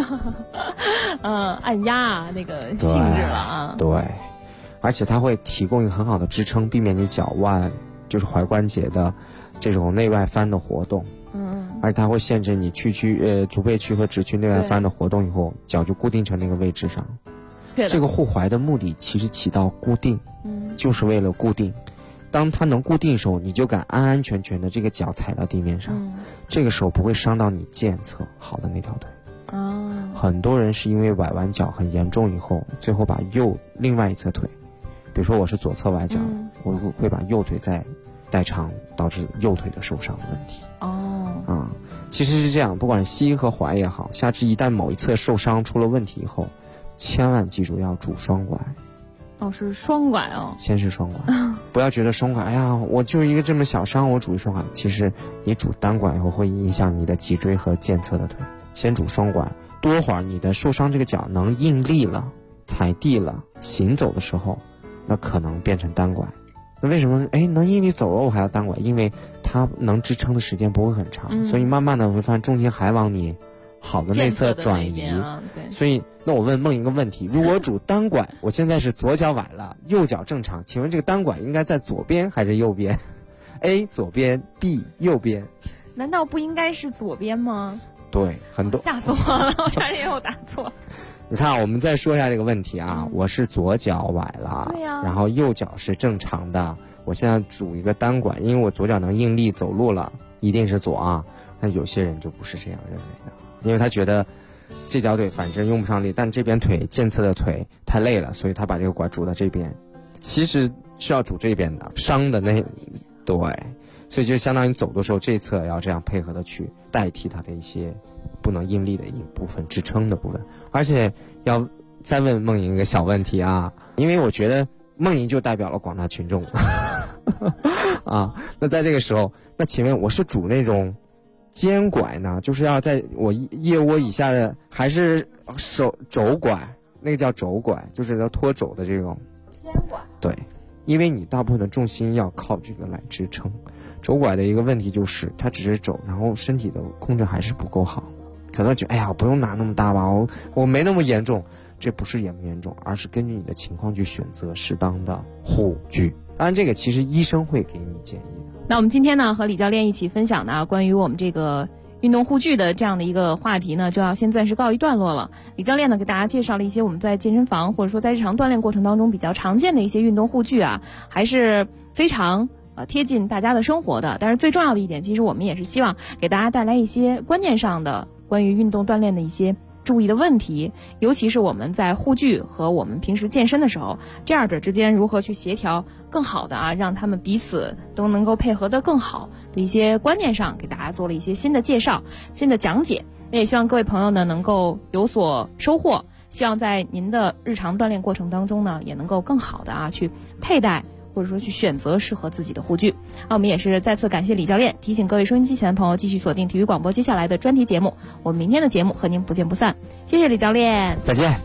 S9: 了。按压那个性质了啊。
S5: 对。而且它会提供一个很好的支撑，避免你脚腕就是踝关节的这种内外翻的活动。而且它会限制你足背屈和直屈内外翻的活动以后，脚就固定成那个位置上。这个护踝的目的其实起到固定，就是为了固定。当它能固定的时候，你就敢安安全全的这个脚踩到地面上，这个时候不会伤到你健侧好的那条腿。很多人是因为崴完脚很严重以后，最后把另外一侧腿，比如说我是左侧崴脚，我会把右腿再代偿，导致右腿的受伤的问题。其实是这样，不管膝和踝也好，下肢一旦某一侧受伤出了问题以后，千万记住要拄双拐。
S9: 是双拐哦。
S5: 先是双拐，不要觉得双拐，哎呀，我就一个这么小伤，我拄一双拐。其实你拄单拐以后会影响你的脊椎和健侧的腿。先拄双拐，多会儿你的受伤这个脚能应力了，踩地了，行走的时候，那可能变成单拐。那为什么能应力走了我还要单拐？因为它能支撑的时间不会很长，所以慢慢的会发现重心还往你好的内侧转移。所以那我问梦一个问题，如果我拄单拐，我现在是左脚崴了，右脚正常，请问这个单拐应该在左边还是右边？ A 左边， B 右边。
S9: 难道不应该是左边吗？
S5: 对，很多。
S9: 吓死我了，我差点又打错。
S5: 你看，我们再说一下这个问题啊，我是左脚崴了，
S9: 对呀，
S5: 然后右脚是正常的，我现在拄一个单拐，因为我左脚能应力走路了，一定是左啊。但有些人就不是这样认为的，因为他觉得这条腿反正用不上力，但这边腿健侧的腿太累了，所以他把这个拐拄到这边，其实是要拄这边的，伤的那对，所以就相当于走的时候这一侧要这样配合的去代替它的一些不能应力的一部分支撑的部分。而且要再问梦莹一个小问题啊，因为我觉得梦莹就代表了广大群众啊。那在这个时候，那请问我是拄那种肩拐呢，就是要在我腋窝以下的，还是肘拐？那个叫肘拐，就是要托肘的这种
S9: 肩拐。
S5: 对，因为你大部分的重心要靠这个来支撑。肘拐的一个问题就是它只是肘，然后身体的控制还是不够好，可能觉得哎呀不用拿那么大吧，我没那么严重。这不是严不严重，而是根据你的情况去选择适当的护具。当然这个其实医生会给你建议的。
S9: 那我们今天呢和李教练一起分享呢关于我们这个运动护具的这样的一个话题呢，就要先暂时告一段落了。李教练呢给大家介绍了一些我们在健身房或者说在日常锻炼过程当中比较常见的一些运动护具啊，还是非常贴近大家的生活的。但是最重要的一点，其实我们也是希望给大家带来一些观念上的关于运动锻炼的一些注意的问题，尤其是我们在护具和我们平时健身的时候，这二者之间如何去协调更好的让他们彼此都能够配合得更好的一些观念上，给大家做了一些新的介绍、新的讲解。那也希望各位朋友呢能够有所收获，希望在您的日常锻炼过程当中呢，也能够更好的去佩戴或者说去选择适合自己的护具。我们也是再次感谢李教练，提醒各位收音机前的朋友继续锁定体育广播接下来的专题节目，我们明天的节目和您不见不散。谢谢李教练，
S5: 再见。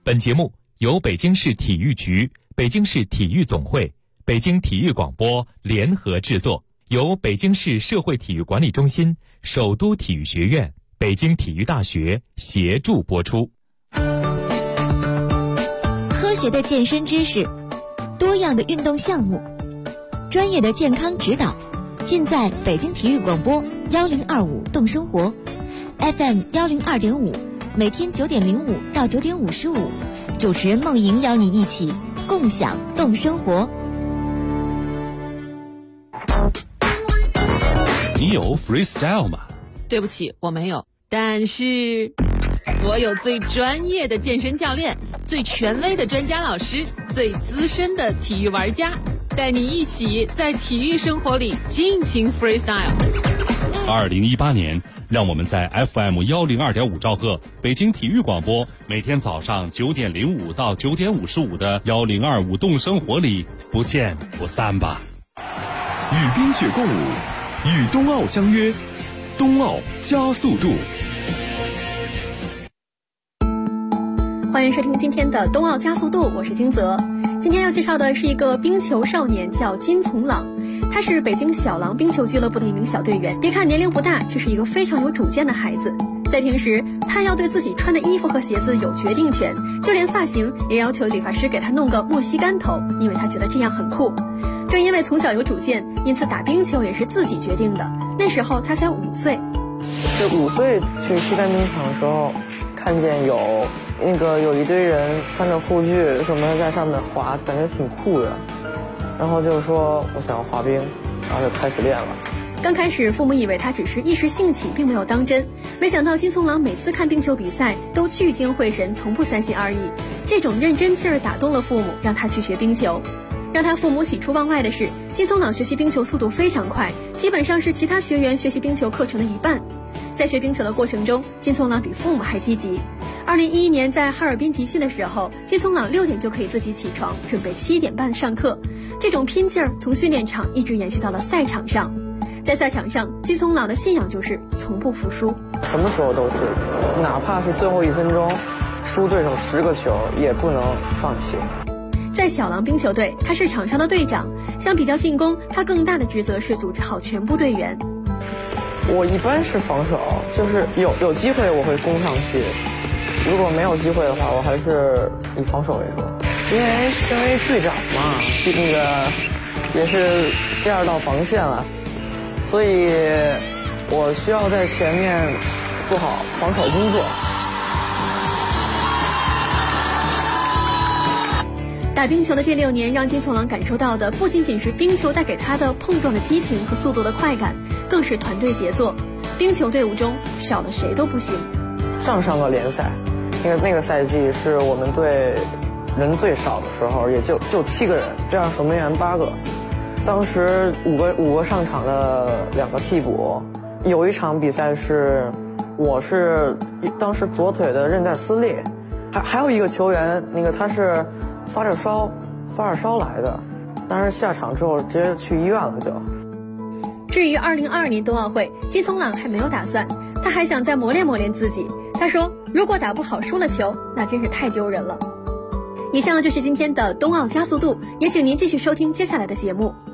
S8: 本节目由北京市体育局、北京市体育总会、北京体育广播联合制作，由北京市社会体育管理中心、首都体育学院、北京体育大学协助播出。
S3: 科学的健身知识，多样的运动项目，专业的健康指导，尽在北京体育广播1025动生活 FM 102.5，每天9:05到9:55，主持人梦莹邀你一起共享动生活。
S2: 你有 freestyle 吗？
S7: 对不起，我没有，但是我有最专业的健身教练，最权威的专家老师，最资深的体育玩家，带你一起在体育生活里尽情 freestyle。
S2: 2018年，让我们在 FM 102.5兆赫北京体育广播每天早上9:05到9:55的1025动生活里不见不散吧。
S10: 与冰雪共舞，与冬奥相约，冬奥加速度。
S11: 欢迎收听今天的冬奥加速度，我是金泽。今天要介绍的是一个冰球少年，叫金从朗。他是北京小狼冰球俱乐部的一名小队员，别看年龄不大，却是一个非常有主见的孩子。在平时，他要对自己穿的衣服和鞋子有决定权，就连发型也要求理发师给他弄个莫西干头，因为他觉得这样很酷。正因为从小有主见，因此打冰球也是自己决定的。那时候他才5岁。
S12: 是5岁去西单冰场的时候，看见有一堆人穿着护具什么在上面滑，感觉挺酷的，然后就说我想要滑冰，然后就开始练了。
S11: 刚开始父母以为他只是一时兴起，并没有当真，没想到金从朗每次看冰球比赛都聚精会神，从不三心二意。这种认真劲儿打动了父母，让他去学冰球。让他父母喜出望外的是，金从朗学习冰球速度非常快，基本上是其他学员学习冰球课程的一半。在学冰球的过程中，金从朗比父母还积极。2011年在哈尔滨集训的时候，金从朗6点就可以自己起床，准备7点半上课。这种拼劲儿从训练场一直延续到了赛场上。在赛场上，金从朗的信仰就是从不服输，
S12: 什么时候都是，哪怕是最后1分钟输对手10个球也不能放弃。
S11: 在小狼冰球队，他是场上的队长，相比较进攻，他更大的职责是组织好全部队员。
S12: 我一般是防守，就是有机会我会攻上去，如果没有机会的话，我还是以防守为主。因为身为队长嘛，也是第2道防线了，所以我需要在前面做好防守工作。
S11: 打冰球的这6年，让金从朗感受到的不仅仅是冰球带给他的碰撞的激情和速度的快感，更是团队协作。冰球队伍中少了谁都不行。
S12: 上个联赛，因为那个赛季是我们队人最少的时候，也就7个人，这样守门员8个。当时五个上场的2个替补，有一场比赛是我是当时左腿的韧带撕裂，还有一个球员，他是发着烧来的，但是下场之后直接去医院了就。
S11: 至于2022年冬奥会，金从朗还没有打算，他还想再磨练自己。他说，如果打不好输了球，那真是太丢人了。以上就是今天的冬奥加速度，也请您继续收听接下来的节目。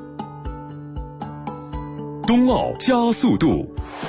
S10: 冬奥加速度。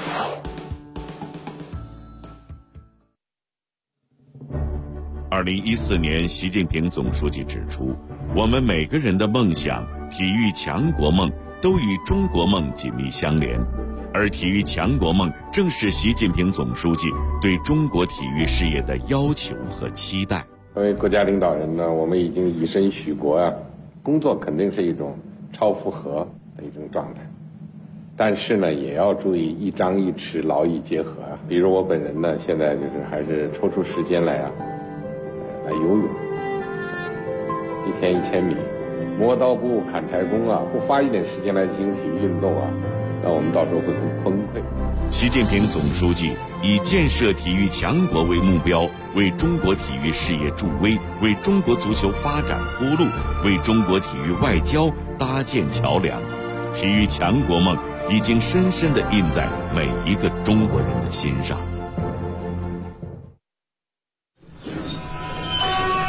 S13: 2014年，习近平总书记指出，我们每个人的梦想、体育强国梦都与中国梦紧密相连，而体育强国梦正是习近平总书记对中国体育事业的要求和期待。
S14: 作为国家领导人呢，我们已经以身许国啊，工作肯定是一种超负荷的一种状态，但是呢，也要注意一张一弛，劳逸结合啊。比如我本人呢，现在还是抽出时间来游泳，1天1000米，磨刀不误砍柴工啊，不花一点时间来进行体育运动啊，那我们到时候会很崩溃。
S13: 习近平总书记以建设体育强国为目标，为中国体育事业助威，为中国足球发展铺路，为中国体育外交搭建桥梁。体育强国梦已经深深地印在每一个中国人的心上。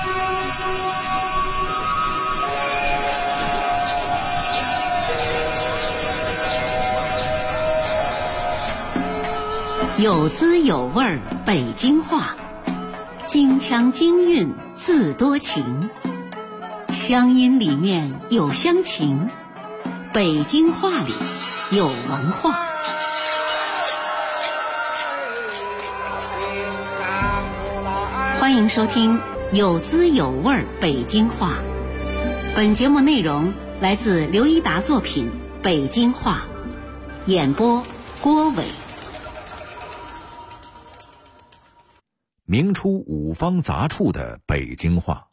S15: 有滋有味北京话，京腔京韵自多情，乡音里面有乡情，北京话里有文化。欢迎收听有滋有味北京话。本节目内容来自刘一达作品《北京话》，演播郭伟。
S16: 名出五方杂处的北京话。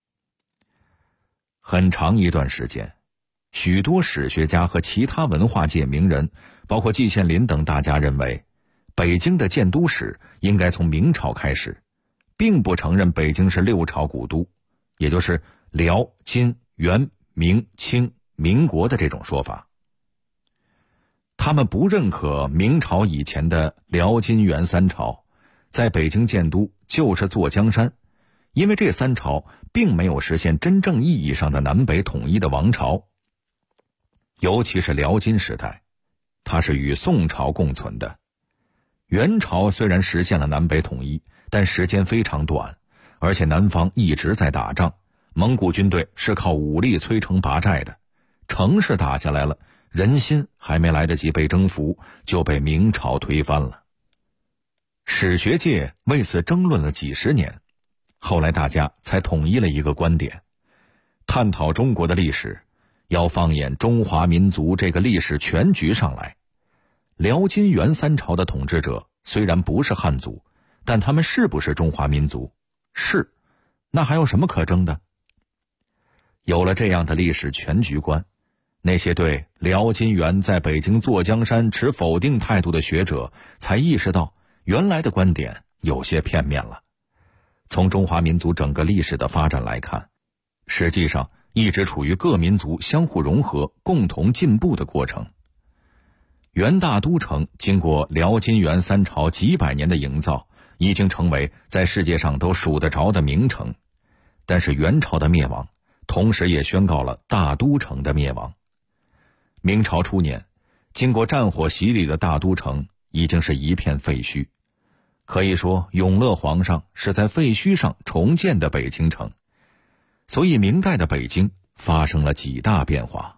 S16: 很长一段时间，许多史学家和其他文化界名人，包括季羡林等大家认为，北京的建都史应该从明朝开始，并不承认北京是六朝古都，也就是辽、金、元、明、清、民国的这种说法。他们不认可明朝以前的辽、金、元三朝在北京建都就是坐江山，因为这三朝并没有实现真正意义上的南北统一的王朝。尤其是辽金时代，它是与宋朝共存的。元朝虽然实现了南北统一，但时间非常短，而且南方一直在打仗，蒙古军队是靠武力摧城拔寨的，城市打下来了，人心还没来得及被征服，就被明朝推翻了。史学界为此争论了几十年，后来大家才统一了一个观点：探讨中国的历史，要放眼中华民族这个历史全局上来。辽金元三朝的统治者虽然不是汉族，但他们是不是中华民族？是，那还有什么可争的？有了这样的历史全局观，那些对辽金元在北京坐江山持否定态度的学者才意识到，原来的观点有些片面了。从中华民族整个历史的发展来看，实际上一直处于各民族相互融合、共同进步的过程。元大都城经过辽金元三朝几百年的营造，已经成为在世界上都数得着的名城。但是元朝的灭亡，同时也宣告了大都城的灭亡。明朝初年，经过战火洗礼的大都城已经是一片废墟。可以说，永乐皇上是在废墟上重建的北京城。所以明代的北京发生了几大变化。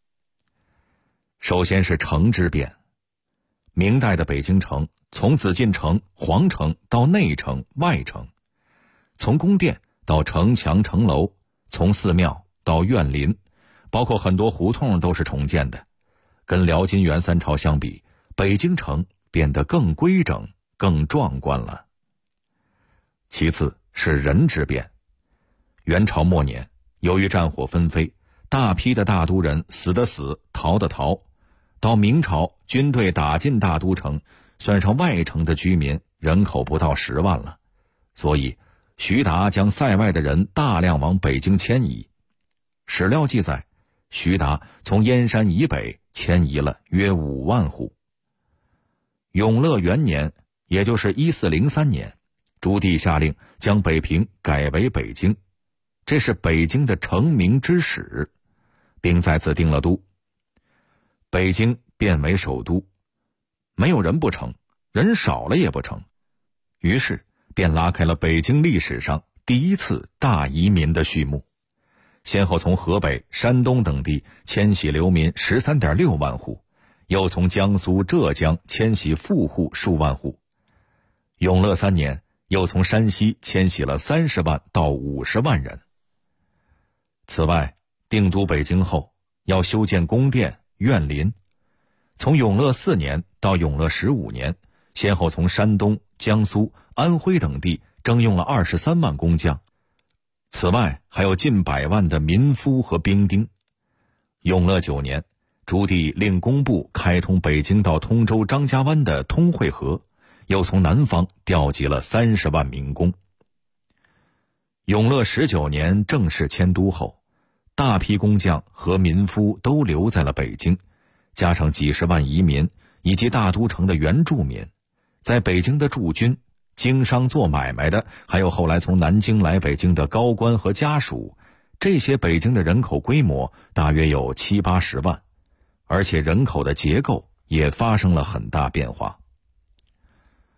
S16: 首先是城之变。明代的北京城从紫禁城、皇城到内城、外城，从宫殿到城墙城楼，从寺庙到院林，包括很多胡同都是重建的。跟辽金元三朝相比，北京城变得更规整、更壮观了。其次是人之变。元朝末年，由于战火纷飞，大批的大都人死的死，逃的逃。到明朝，军队打进大都城，算上外城的居民，人口不到10万了。所以徐达将塞外的人大量往北京迁移。史料记载，徐达从燕山以北迁移了约5万户。永乐元年，也就是1403年，朱棣下令将北平改为北京，这是北京的成名之始，并在此定了都。北京变为首都，没有人不成，人少了也不成，于是便拉开了北京历史上第一次大移民的序幕，先后从河北、山东等地迁徙流民 13.6 万户，又从江苏、浙江迁徙富户数万户。永乐3年，又从山西迁徙了30万到50万人。此外，定都北京后，要修建宫殿、院林。从永乐4年到永乐15年，先后从山东、江苏、安徽等地征用了23万工匠。此外，还有近100万的民夫和兵丁。永乐9年，朱棣令工部开通北京到通州张家湾的通惠河，又从南方调集了30万民工。永乐19年正式迁都后，大批工匠和民夫都留在了北京，加上几十万移民以及大都城的原住民，在北京的驻军、经商做买卖的，还有后来从南京来北京的高官和家属，这些北京的人口规模大约有70-80万，而且人口的结构也发生了很大变化。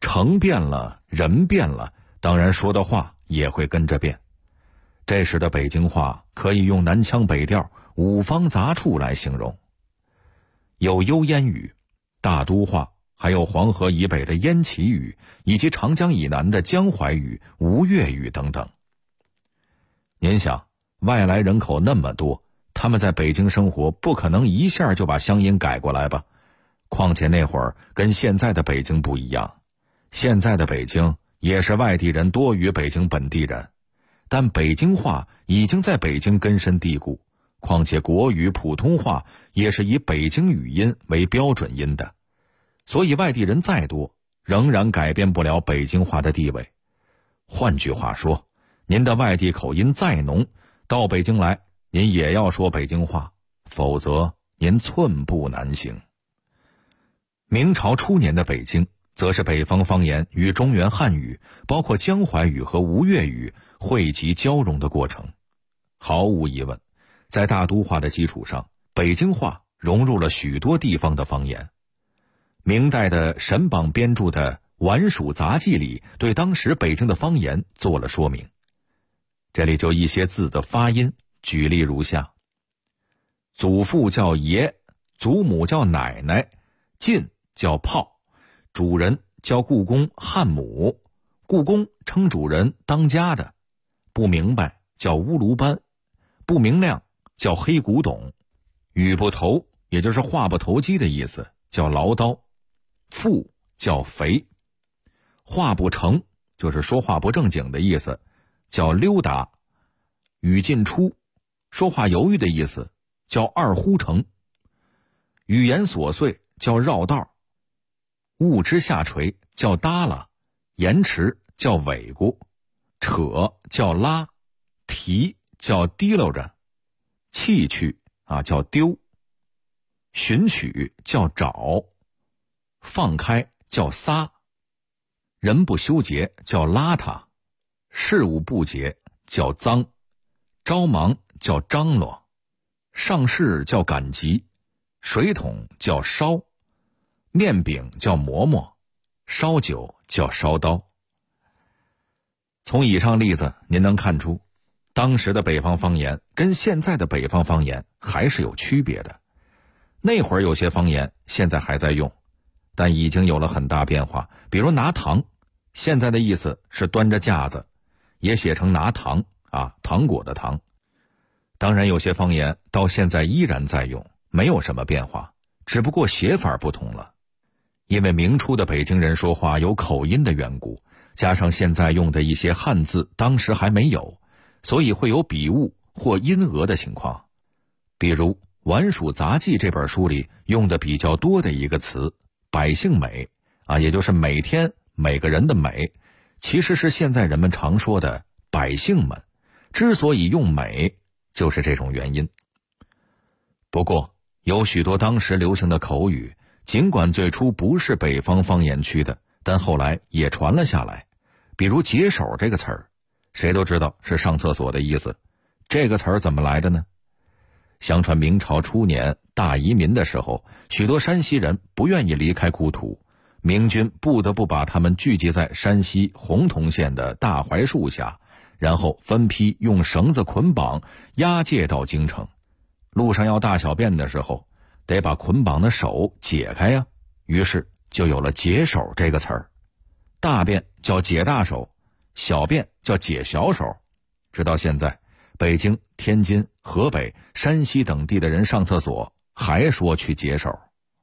S16: 城变了，人变了，当然说的话也会跟着变。这时的北京话可以用南腔北调、五方杂处来形容，有幽燕语、大都话，还有黄河以北的燕齐语，以及长江以南的江淮语、吴越语等等。您想，外来人口那么多，他们在北京生活，不可能一下就把乡音改过来吧？况且那会儿跟现在的北京不一样，现在的北京也是外地人多于北京本地人，但北京话已经在北京根深蒂固，况且国语、普通话也是以北京语音为标准音的，所以外地人再多，仍然改变不了北京话的地位。换句话说，您的外地口音再浓，到北京来，您也要说北京话，否则您寸步难行。明朝初年的北京，则是北方方言与中原汉语，包括江淮语和吴越语汇集交融的过程。毫无疑问，在大都话的基础上，北京话融入了许多地方的方言。明代的沈榜编著的《宛署杂记》里，对当时北京的方言做了说明。这里就一些字的发音，举例如下：祖父叫爷，祖母叫奶奶，进叫炮，主人叫故宫汉母，故宫称主人当家的，不明白叫乌卢班，不明亮叫黑古董，语不投也就是话不投机的意思，叫唠叨，富叫肥，话不成就是说话不正经的意思，叫溜达，语进出说话犹豫的意思，叫二呼成，语言琐碎叫绕道，物之下垂叫耷拉，延迟叫尾咕，扯叫拉，提叫提溜着，弃去叫丢，寻取叫找，放开叫撒，人不修洁叫邋遢，事物不洁叫脏，着忙叫张罗，上事叫赶集，水桶叫烧，面饼叫馍馍，烧酒叫烧刀。从以上例子您能看出，当时的北方方言跟现在的北方方言还是有区别的。那会儿有些方言现在还在用，但已经有了很大变化。比如拿糖，现在的意思是端着架子，也写成拿糖糖果的糖。当然有些方言到现在依然在用，没有什么变化，只不过写法不同了。因为明初的北京人说话有口音的缘故，加上现在用的一些汉字当时还没有，所以会有笔误或音讹的情况。比如《宛署杂记》这本书里用的比较多的一个词百姓美也就是每天每个人的美，其实是现在人们常说的百姓们，之所以用美就是这种原因。不过有许多当时流行的口语，尽管最初不是北方方言区的，但后来也传了下来。比如解手这个词儿，谁都知道是上厕所的意思。这个词儿怎么来的呢？相传明朝初年大移民的时候，许多山西人不愿意离开故土，明军不得不把他们聚集在山西洪洞县的大槐树下，然后分批用绳子捆绑押解到京城。路上要大小便的时候，得把捆绑的手解开呀，于是就有了解手这个词儿。大便叫解大手，小便叫解小手。直到现在，北京、天津、河北、山西等地的人上厕所还说去解手。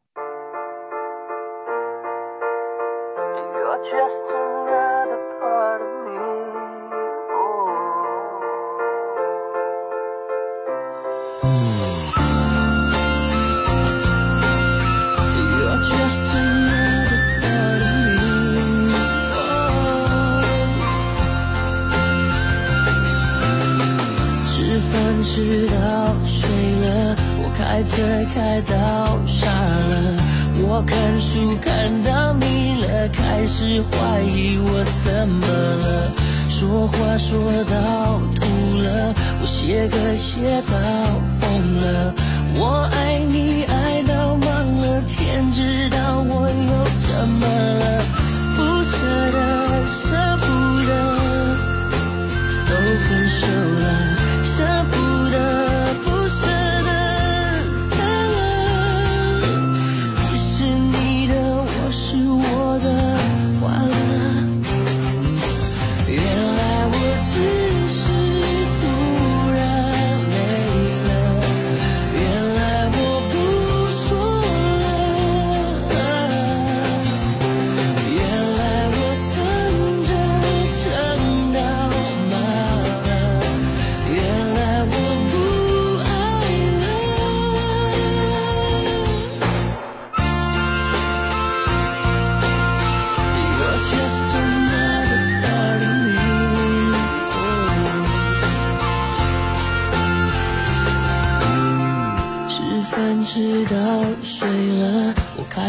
S17: 直到睡了，我开车开到傻了，我看书看到腻了，开始怀疑我怎么了，说话说到吐了，我写歌写到疯了，我爱你爱到忘了天，知道我又怎么了，不是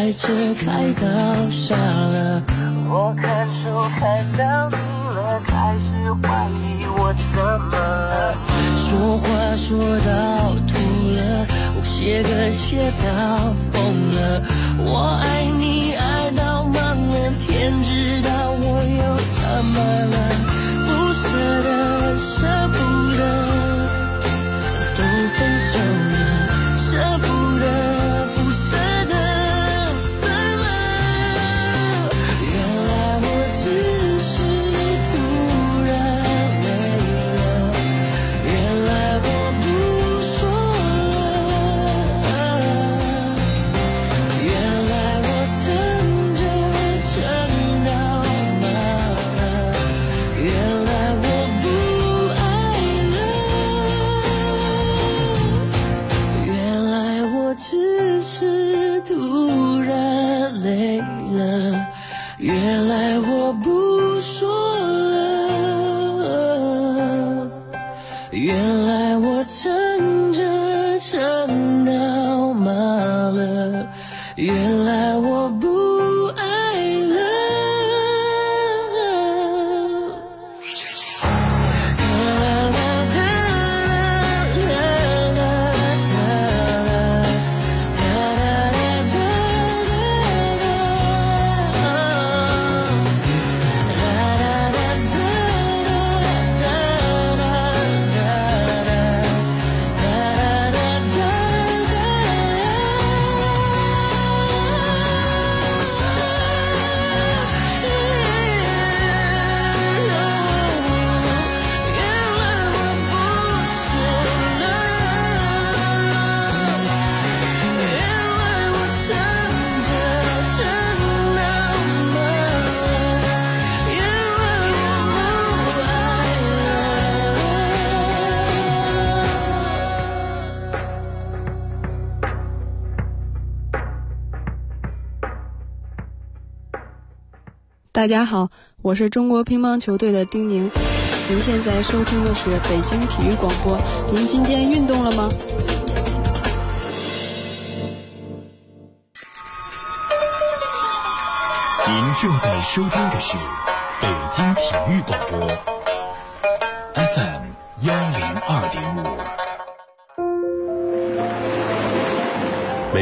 S17: 开车开到傻了，我看书看到你了，开始怀疑我怎么了，说话说到吐了，我写歌写到疯了，我爱你爱到忙了，天知道我又怎么了，不舍得舍不得都分手了，舍不得不舍得散了，原来我只是突然累了，原来我不说了，原来我撑着撑到麻了，原来我不爱了，原来我只是突然累了，原来我不说了，原来我撑着撑到麻了，原来我不爱了。
S18: 大家好，我是中国乒乓球队的丁宁。您现在收听的是北京体育广播。您今天运动了吗？
S8: 您正在收听的是北京体育广播 FM 102.5。